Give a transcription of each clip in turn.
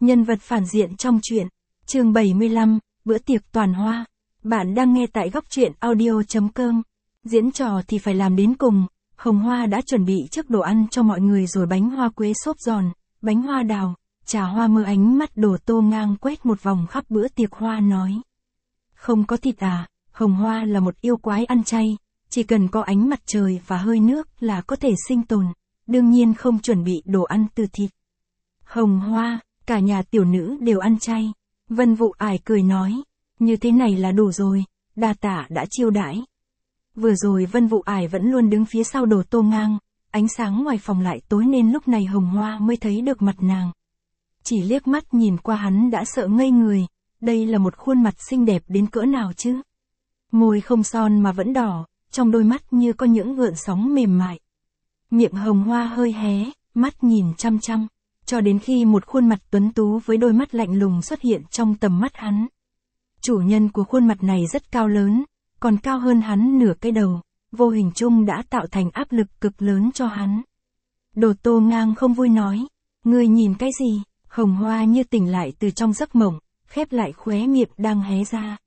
Nhân vật phản diện trong truyện. Chương 75, bữa tiệc toàn hoa. Bạn đang nghe tại góc truyện audio.com. Diễn trò thì phải làm đến cùng. Hồng Hoa đã chuẩn bị trước đồ ăn cho mọi người rồi bánh hoa quế xốp giòn, bánh hoa đào, trà hoa mơ. Ánh mắt Đồ Tô Ngang quét một vòng khắp bữa tiệc hoa nói. Không có thịt à? Hồng Hoa là một yêu quái ăn chay, chỉ cần có ánh mặt trời và hơi nước là có thể sinh tồn, đương nhiên không chuẩn bị đồ ăn từ thịt. Hồng Hoa, cả nhà tiểu nữ đều ăn chay. Vân Vụ Ải cười nói, như thế này là đủ rồi, đa tạ đã chiêu đãi. Vừa rồi Vân Vụ Ải vẫn luôn đứng phía sau Đồ Tô Ngang, ánh sáng ngoài phòng lại tối nên lúc này Hồng Hoa mới thấy được mặt nàng. Chỉ liếc mắt nhìn qua hắn đã sợ ngây người, đây là một khuôn mặt xinh đẹp đến cỡ nào chứ? Môi không son mà vẫn đỏ, trong đôi mắt như có những gợn sóng mềm mại. Miệng Hồng Hoa hơi hé, mắt nhìn chăm chăm, cho đến khi một khuôn mặt tuấn tú với đôi mắt lạnh lùng xuất hiện trong tầm mắt hắn. Chủ nhân của khuôn mặt này rất cao lớn, còn cao hơn hắn nửa cái đầu, vô hình chung đã tạo thành áp lực cực lớn cho hắn. Đồ Tô Ngang không vui nói, ngươi nhìn cái gì? Hồng Hoa như tỉnh lại từ trong giấc mộng, khép lại khóe miệng đang hé ra.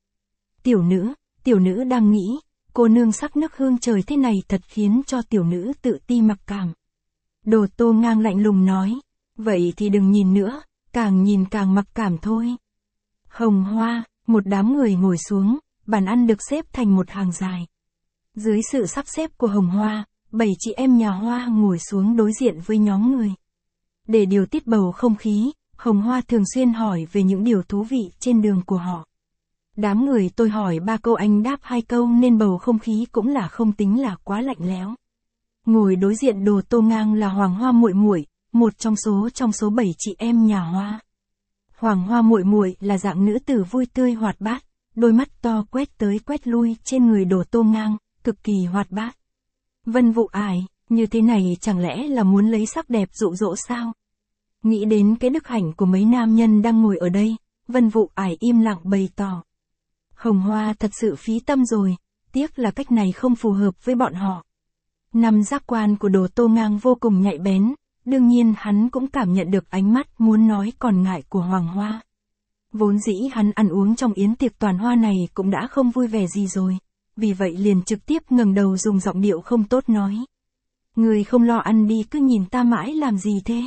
Tiểu nữ đang nghĩ, cô nương sắc nước hương trời thế này thật khiến cho tiểu nữ tự ti mặc cảm. Đồ Tô Ngang lạnh lùng nói, vậy thì đừng nhìn nữa, càng nhìn càng mặc cảm thôi. Hồng Hoa, một đám người ngồi xuống, bàn ăn được xếp thành một hàng dài. Dưới sự sắp xếp của Hồng Hoa, 7 chị em nhà Hoa ngồi xuống đối diện với nhóm người. Để điều tiết bầu không khí, Hồng Hoa thường xuyên hỏi về những điều thú vị trên đường của họ. Đám người tôi hỏi 3 câu anh đáp 2 câu nên bầu không khí cũng là không tính là quá lạnh lẽo. Ngồi đối diện Đồ Tô Ngang là Hoàng Hoa muội muội, một trong số 7 chị em nhà Hoa. Hoàng Hoa muội muội là dạng nữ tử vui tươi hoạt bát, đôi mắt to quét tới quét lui trên người Đồ Tô Ngang, cực kỳ hoạt bát. Vân Vụ Ải, như thế này chẳng lẽ là muốn lấy sắc đẹp dụ dỗ sao? Nghĩ đến cái đức hạnh của mấy nam nhân đang ngồi ở đây, Vân Vụ Ải im lặng bày tỏ. Hồng Hoa thật sự phí tâm rồi, tiếc là cách này không phù hợp với bọn họ. Năm giác quan của Đồ Tô Ngang vô cùng nhạy bén, đương nhiên hắn cũng cảm nhận được ánh mắt muốn nói còn ngại của Hoàng Hoa. Vốn dĩ hắn ăn uống trong yến tiệc toàn hoa này cũng đã không vui vẻ gì rồi, vì vậy liền trực tiếp ngẩng đầu dùng giọng điệu không tốt nói. Người không lo ăn đi cứ nhìn ta mãi làm gì thế?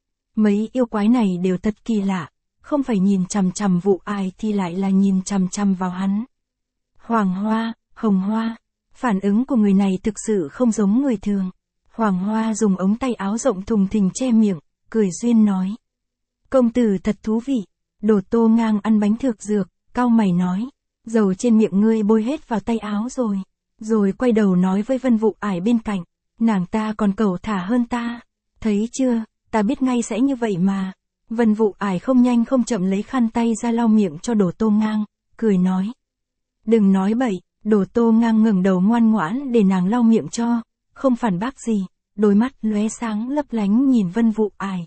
Mấy yêu quái này đều thật kỳ lạ, không phải nhìn chằm chằm Vụ Ải thì lại là nhìn chằm chằm vào hắn. Hoàng Hoa, Hồng Hoa, phản ứng của người này thực sự không giống người thường. Hoàng Hoa dùng ống tay áo rộng thùng thình che miệng, cười duyên nói. Công tử thật thú vị. Đồ Tô Ngang ăn bánh thực dược, cau mày nói. Dầu trên miệng ngươi bôi hết vào tay áo rồi. Rồi quay đầu nói với Vân Vụ Ải bên cạnh. Nàng ta còn cẩu thả hơn ta. Thấy chưa, ta biết ngay sẽ như vậy mà. Vân Vụ Ải không nhanh không chậm lấy khăn tay ra lau miệng cho Đồ Tô Ngang, cười nói. Đừng nói bậy. Đồ Tô Ngang ngẩng đầu ngoan ngoãn để nàng lau miệng cho, không phản bác gì, đôi mắt lóe sáng lấp lánh nhìn Vân Vụ Ải.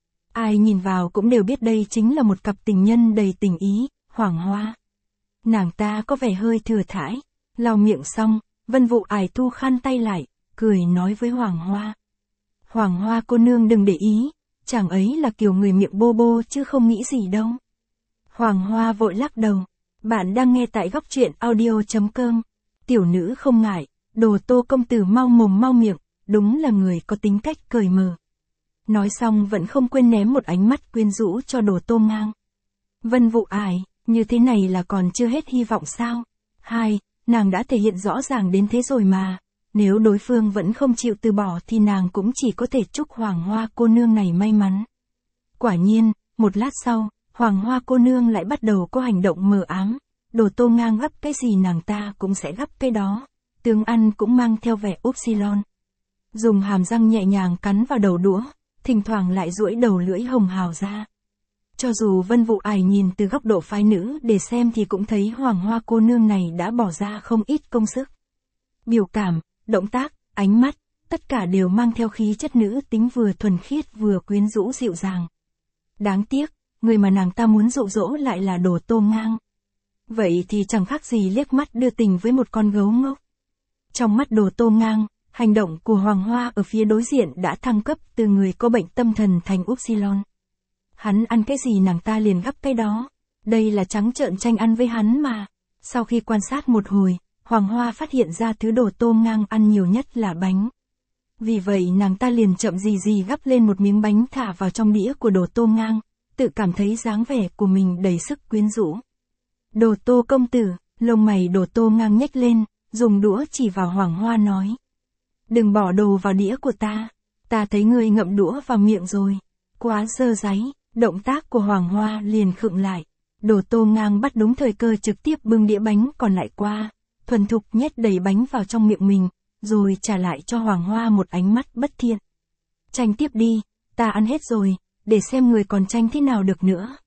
Ai nhìn vào cũng đều biết đây chính là một cặp tình nhân đầy tình ý, Hoàng Hoa. Nàng ta có vẻ hơi thừa thãi, lau miệng xong, Vân Vụ Ải thu khăn tay lại, cười nói với Hoàng Hoa. Hoàng Hoa cô nương đừng để ý, chàng ấy là kiểu người miệng bô bô chứ không nghĩ gì đâu. Hoàng Hoa vội lắc đầu. Bạn đang nghe tại góc truyện audio.com. Tiểu nữ không ngại, Đồ Tô công tử mau mồm mau miệng, đúng là người có tính cách cởi mở. Nói xong vẫn không quên ném một ánh mắt quyến rũ cho Đồ Tô Ngang. Vân Vụ Ải, như thế này là còn chưa hết hy vọng sao? Nàng đã thể hiện rõ ràng đến thế rồi mà. Nếu đối phương vẫn không chịu từ bỏ thì nàng cũng chỉ có thể chúc Hoàng Hoa cô nương này may mắn. Quả nhiên, một lát sau, Hoàng Hoa cô nương lại bắt đầu có hành động mờ ám. Đồ Tô Ngang gấp cái gì nàng ta cũng sẽ gấp cái đó. Tướng ăn cũng mang theo vẻ upsilon. Dùng hàm răng nhẹ nhàng cắn vào đầu đũa, thỉnh thoảng lại duỗi đầu lưỡi hồng hào ra. Cho dù Vân Vụ Ải nhìn từ góc độ phái nữ để xem thì cũng thấy Hoàng Hoa cô nương này đã bỏ ra không ít công sức. Biểu cảm, động tác, ánh mắt, tất cả đều mang theo khí chất nữ tính vừa thuần khiết vừa quyến rũ dịu dàng. Đáng tiếc, người mà nàng ta muốn dụ dỗ lại là Đồ Tô Ngang. Vậy thì chẳng khác gì liếc mắt đưa tình với một con gấu ngốc. Trong mắt Đồ Tô Ngang, hành động của Hoàng Hoa ở phía đối diện đã thăng cấp từ người có bệnh tâm thần thành upsilon. Hắn ăn cái gì nàng ta liền gắp cái đó. Đây là trắng trợn tranh ăn với hắn mà. Sau khi quan sát một hồi, Hoàng Hoa phát hiện ra thứ đồ Tô Ngang ăn nhiều nhất là bánh. Vì vậy nàng ta liền chậm gì gắp lên một miếng bánh thả vào trong đĩa của đồ Tô Ngang, tự cảm thấy dáng vẻ của mình đầy sức quyến rũ. Đồ Tô công tử, lông mày đồ Tô Ngang nhếch lên, dùng đũa chỉ vào Hoàng Hoa nói. Đừng bỏ đồ vào đĩa của ta thấy ngươi ngậm đũa vào miệng rồi. Quá dơ dáy, động tác của Hoàng Hoa liền khựng lại. Đồ Tô Ngang bắt đúng thời cơ trực tiếp bưng đĩa bánh còn lại qua, thuần thục nhét đầy bánh vào trong miệng mình, rồi trả lại cho Hoàng Hoa một ánh mắt bất thiện. Tranh tiếp đi, ta ăn hết rồi, để xem người còn tranh thế nào được nữa.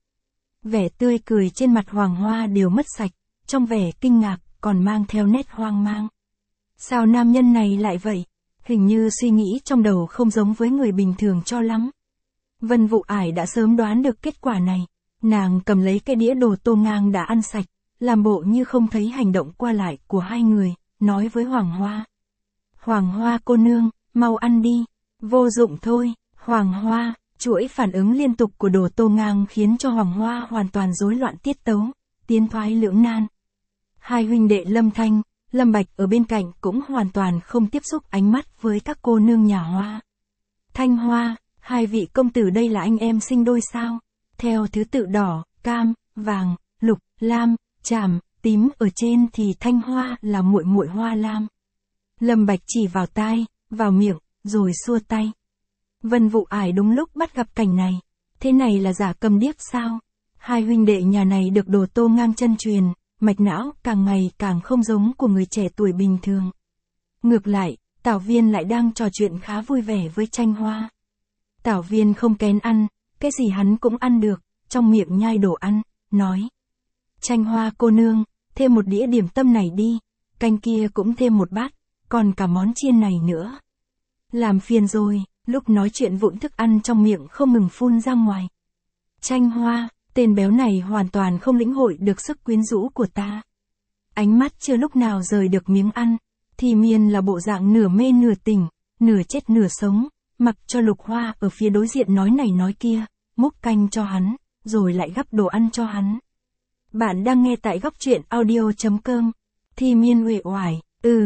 Vẻ tươi cười trên mặt Hoàng Hoa đều mất sạch, trong vẻ kinh ngạc, còn mang theo nét hoang mang. Sao nam nhân này lại vậy? Hình như suy nghĩ trong đầu không giống với người bình thường cho lắm. Vân Vụ Ải đã sớm đoán được kết quả này. Nàng cầm lấy cái đĩa đồ Tô Ngang đã ăn sạch, làm bộ như không thấy hành động qua lại của hai người, nói với Hoàng Hoa. Hoàng Hoa cô nương, mau ăn đi. Vô dụng thôi, Hoàng Hoa. Chuỗi phản ứng liên tục của đồ Tô Ngang khiến cho Hoàng Hoa hoàn toàn rối loạn tiết tấu, tiến thoái lưỡng nan. Hai huynh đệ Lâm Thanh, Lâm Bạch ở bên cạnh cũng hoàn toàn không tiếp xúc ánh mắt với các cô nương nhà Hoa. Thanh Hoa, hai vị công tử đây là anh em sinh đôi sao? Theo thứ tự đỏ, cam, vàng, lục, lam, tràm, tím ở trên thì Thanh Hoa là muội muội Hoa Lam. Lâm Bạch chỉ vào tai, vào miệng, rồi xua tay. Vân Vụ Ải đúng lúc bắt gặp cảnh này. Thế này là giả cầm điếc sao? Hai huynh đệ nhà này được đồ Tô Ngang chân truyền, mạch não càng ngày càng không giống của người trẻ tuổi bình thường. Ngược lại, Tảo Viên lại đang trò chuyện khá vui vẻ với Tranh Hoa. Tảo Viên không kén ăn, cái gì hắn cũng ăn được, trong miệng nhai đồ ăn, nói. Tranh Hoa cô nương, thêm một đĩa điểm tâm này đi, canh kia cũng thêm một bát, còn cả món chiên này nữa. Làm phiền rồi, lúc nói chuyện vụn thức ăn trong miệng không ngừng phun ra ngoài. Tranh Hoa, tên béo này hoàn toàn không lĩnh hội được sức quyến rũ của ta. Ánh mắt chưa lúc nào rời được miếng ăn, thì miên là bộ dạng nửa mê nửa tỉnh, nửa chết nửa sống, mặc cho Lục Hoa ở phía đối diện nói này nói kia, múc canh cho hắn, rồi lại gắp đồ ăn cho hắn. Bạn đang nghe tại góc truyện audio.com. Thì miên uể oải,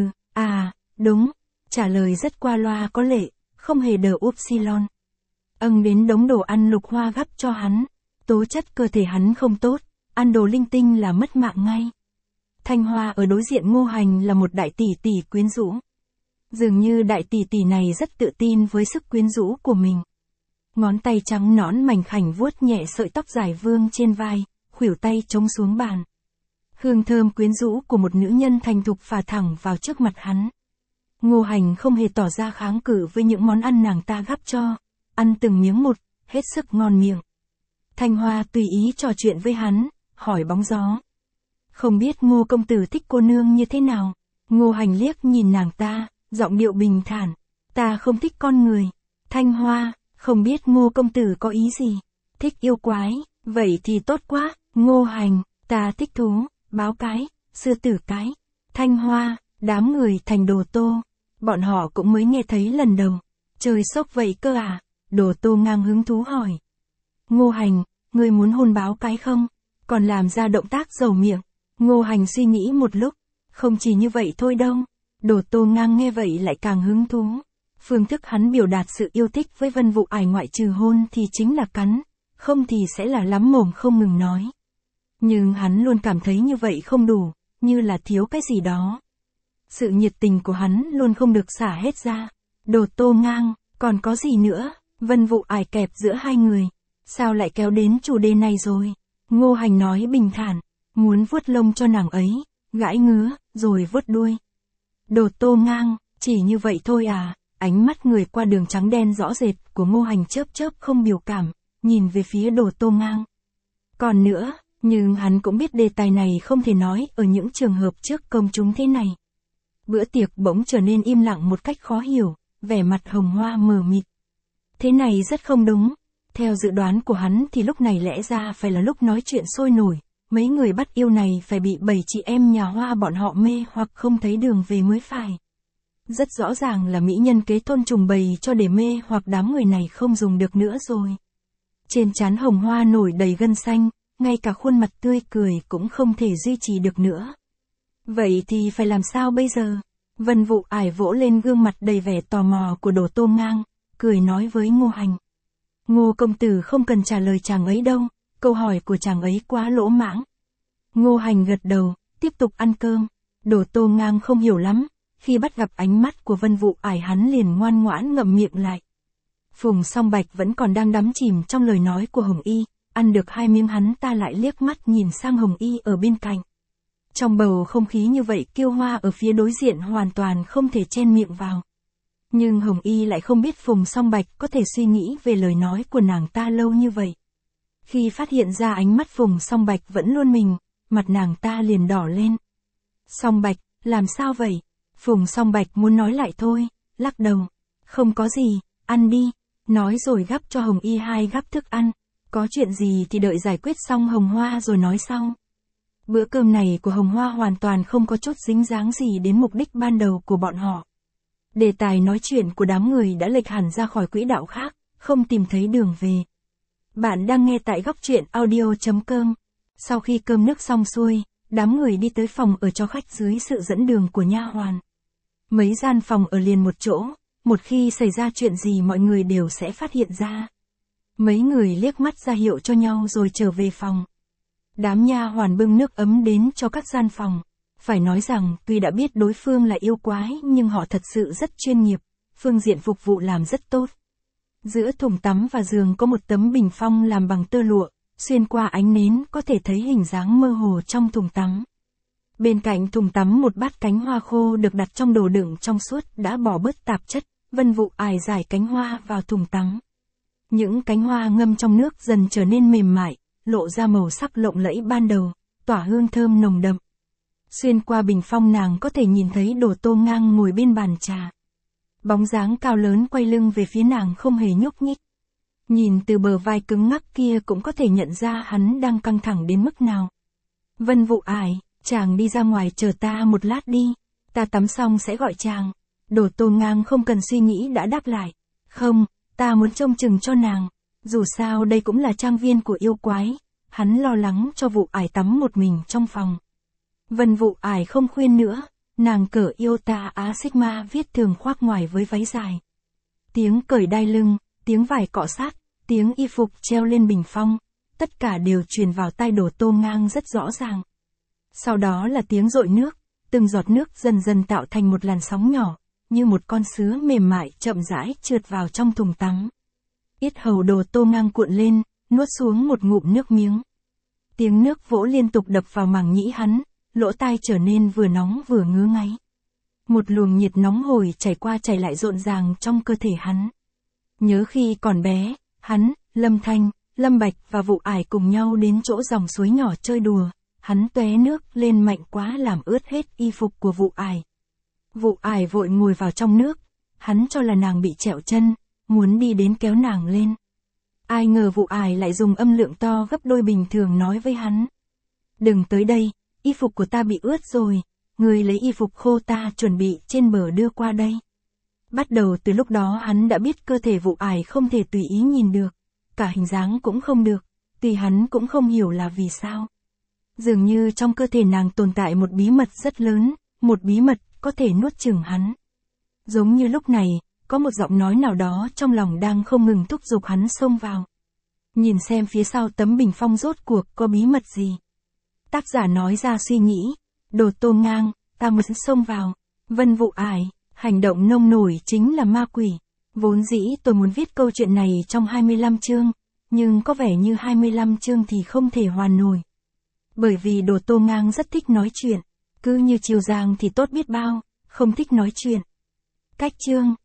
đúng, trả lời rất qua loa có lệ, không hề đờ upsilon. Đến đống đồ ăn Lục Hoa gắp cho hắn, tố chất cơ thể hắn không tốt, ăn đồ linh tinh là mất mạng ngay. Thanh Hoa ở đối diện Ngô Hành là một đại tỷ tỷ quyến rũ. Dường như đại tỷ tỷ này rất tự tin với sức quyến rũ của mình. Ngón tay trắng nõn mảnh khảnh vuốt nhẹ sợi tóc dài vương trên vai, khuỷu tay chống xuống bàn. Hương thơm quyến rũ của một nữ nhân thành thục phả thẳng vào trước mặt hắn. Ngô Hành không hề tỏ ra kháng cự với những món ăn nàng ta gắp cho, ăn từng miếng một, hết sức ngon miệng. Thanh Hoa tùy ý trò chuyện với hắn, hỏi bóng gió. Không biết Ngô công tử thích cô nương như thế nào? Ngô Hành liếc nhìn nàng ta, giọng điệu bình thản. Ta không thích con người. Thanh Hoa, không biết Ngô công tử có ý gì? Thích yêu quái, vậy thì tốt quá. Ngô Hành, ta thích thú, báo cái, sư tử cái. Thanh Hoa, đám người thành Đồ Tô. Bọn họ cũng mới nghe thấy lần đầu. Trời sốc vậy cơ à? Đồ Tô ngang hứng thú hỏi. Ngô Hành, ngươi muốn hôn báo cái không? Còn làm ra động tác dầu miệng. Ngô Hành suy nghĩ một lúc. Không chỉ như vậy thôi đâu. Đồ Tô ngang nghe vậy lại càng hứng thú. Phương thức hắn biểu đạt sự yêu thích với Vân Vụ Ải ngoại trừ hôn thì chính là cắn. Không thì sẽ là lắm mồm không ngừng nói. Nhưng hắn luôn cảm thấy như vậy không đủ, như là thiếu cái gì đó. Sự nhiệt tình của hắn luôn không được xả hết ra. Đồ Tô ngang, còn có gì nữa? Vân Vụ Ải kẹp giữa hai người. Sao lại kéo đến chủ đề này rồi? Ngô Hành nói bình thản, muốn vuốt lông cho nàng ấy, gãi ngứa, rồi vuốt đuôi. Đồ Tô ngang, chỉ như vậy thôi à? Ánh mắt người qua đường trắng đen rõ rệt của Ngô Hành chớp chớp không biểu cảm, nhìn về phía Đồ Tô ngang. Còn nữa, nhưng hắn cũng biết đề tài này không thể nói ở những trường hợp trước công chúng thế này. Bữa tiệc bỗng trở nên im lặng một cách khó hiểu, vẻ mặt Hồng Hoa mờ mịt. Thế này rất không đúng. Theo dự đoán của hắn thì lúc này lẽ ra phải là lúc nói chuyện sôi nổi, mấy người bắt yêu này phải bị 7 chị em nhà Hoa bọn họ mê hoặc không thấy đường về mới phải. Rất rõ ràng là mỹ nhân kế thôn trùng bày cho để mê hoặc đám người này không dùng được nữa rồi. Trên trán Hồng Hoa nổi đầy gân xanh, ngay cả khuôn mặt tươi cười cũng không thể duy trì được nữa. Vậy thì phải làm sao bây giờ? Vân Vụ Ải vỗ lên gương mặt đầy vẻ tò mò của Đồ Tô Ngang, cười nói với Ngô Hành. Ngô công tử không cần trả lời chàng ấy đâu, câu hỏi của chàng ấy quá lỗ mãng. Ngô Hành gật đầu, tiếp tục ăn cơm. Đồ Tô Ngang không hiểu lắm, khi bắt gặp ánh mắt của Vân Vụ Ải hắn liền ngoan ngoãn ngậm miệng lại. Phùng Song Bạch vẫn còn đang đắm chìm trong lời nói của Hồng Y, ăn được 2 miếng hắn ta lại liếc mắt nhìn sang Hồng Y ở bên cạnh. Trong bầu không khí như vậy Kiêu Hoa ở phía đối diện hoàn toàn không thể chen miệng vào. Nhưng Hồng Y lại không biết Phùng Song Bạch có thể suy nghĩ về lời nói của nàng ta lâu như vậy. Khi phát hiện ra ánh mắt Phùng Song Bạch vẫn luôn mình, mặt nàng ta liền đỏ lên. Song Bạch, làm sao vậy? Phùng Song Bạch muốn nói lại thôi, lắc đầu. Không có gì, ăn đi. Nói rồi gắp cho Hồng Y 2 gắp thức ăn. Có chuyện gì thì đợi giải quyết xong Hồng Hoa rồi nói sau. Bữa cơm này của Hồng Hoa hoàn toàn không có chút dính dáng gì đến mục đích ban đầu của bọn họ. Đề tài nói chuyện của đám người đã lệch hẳn ra khỏi quỹ đạo khác, không tìm thấy đường về. Bạn đang nghe tại góc truyện audio.com. Sau khi cơm nước xong xuôi, đám người đi tới phòng ở cho khách dưới sự dẫn đường của nha hoàn. Mấy gian phòng ở liền một chỗ, một khi xảy ra chuyện gì mọi người đều sẽ phát hiện ra. Mấy người liếc mắt ra hiệu cho nhau rồi trở về phòng. Đám nha hoàn bưng nước ấm đến cho các gian phòng. Phải nói rằng, tuy đã biết đối phương là yêu quái nhưng họ thật sự rất chuyên nghiệp, phương diện phục vụ làm rất tốt. Giữa thùng tắm và giường có một tấm bình phong làm bằng tơ lụa, xuyên qua ánh nến có thể thấy hình dáng mơ hồ trong thùng tắm. Bên cạnh thùng tắm một bát cánh hoa khô được đặt trong đồ đựng trong suốt đã bỏ bớt tạp chất, Vân Vụ Ải rải cánh hoa vào thùng tắm. Những cánh hoa ngâm trong nước dần trở nên mềm mại, lộ ra màu sắc lộng lẫy ban đầu, tỏa hương thơm nồng đậm. Xuyên qua bình phong nàng có thể nhìn thấy Đồ Tô Ngang ngồi bên bàn trà. Bóng dáng cao lớn quay lưng về phía nàng không hề nhúc nhích. Nhìn từ bờ vai cứng ngắc kia cũng có thể nhận ra hắn đang căng thẳng đến mức nào. Vân Vụ Ải, chàng đi ra ngoài chờ ta một lát đi, ta tắm xong sẽ gọi chàng. Đồ Tô Ngang không cần suy nghĩ đã đáp lại. Không, ta muốn trông chừng cho nàng. Dù sao đây cũng là trang viên của yêu quái. Hắn lo lắng cho Vụ Ải tắm một mình trong phòng. Vân Vụ Ải không khuyên nữa, nàng cởi Iota Á Sigma viết thường khoác ngoài với váy dài. Tiếng cởi đai lưng, tiếng vải cọ sát, tiếng y phục treo lên bình phong, tất cả đều truyền vào tai Đồ Tô Ngang rất rõ ràng. Sau đó là tiếng dội nước, từng giọt nước dần dần tạo thành một làn sóng nhỏ, như một con sứa mềm mại chậm rãi trượt vào trong thùng tắm. Yết hầu Đồ Tô Ngang cuộn lên, nuốt xuống một ngụm nước miếng. Tiếng nước vỗ liên tục đập vào màng nhĩ hắn, lỗ tai trở nên vừa nóng vừa ngứa ngáy. Một luồng nhiệt nóng hổi chảy qua chảy lại rộn ràng trong cơ thể hắn. Nhớ khi còn bé, hắn, Lâm Thanh, Lâm Bạch và Vụ Ải cùng nhau đến chỗ dòng suối nhỏ chơi đùa, hắn tóe nước lên mạnh quá làm ướt hết y phục của Vụ Ải. Vụ Ải vội ngồi vào trong nước, hắn cho là nàng bị trẹo chân, muốn đi đến kéo nàng lên. Ai ngờ Vụ Ải lại dùng âm lượng to gấp đôi bình thường nói với hắn. Đừng tới đây, y phục của ta bị ướt rồi, người lấy y phục khô ta chuẩn bị trên bờ đưa qua đây. Bắt đầu từ lúc đó hắn đã biết cơ thể Vụ Ải không thể tùy ý nhìn được, cả hình dáng cũng không được, tuy hắn cũng không hiểu là vì sao. Dường như trong cơ thể nàng tồn tại một bí mật rất lớn, một bí mật có thể nuốt chửng hắn. Giống như lúc này, có một giọng nói nào đó trong lòng đang không ngừng thúc giục hắn xông vào. Nhìn xem phía sau tấm bình phong rốt cuộc có bí mật gì. Tác giả nói ra suy nghĩ, Đồ Tô Ngang, ta muốn xông vào. Vân Vụ Ải, hành động nông nổi chính là ma quỷ. Vốn dĩ tôi muốn viết câu chuyện này trong 25 chương, nhưng có vẻ như 25 chương thì không thể hoàn nổi. Bởi vì Đồ Tô Ngang rất thích nói chuyện, cứ như Triều Giang thì tốt biết bao, không thích nói chuyện. Cách chương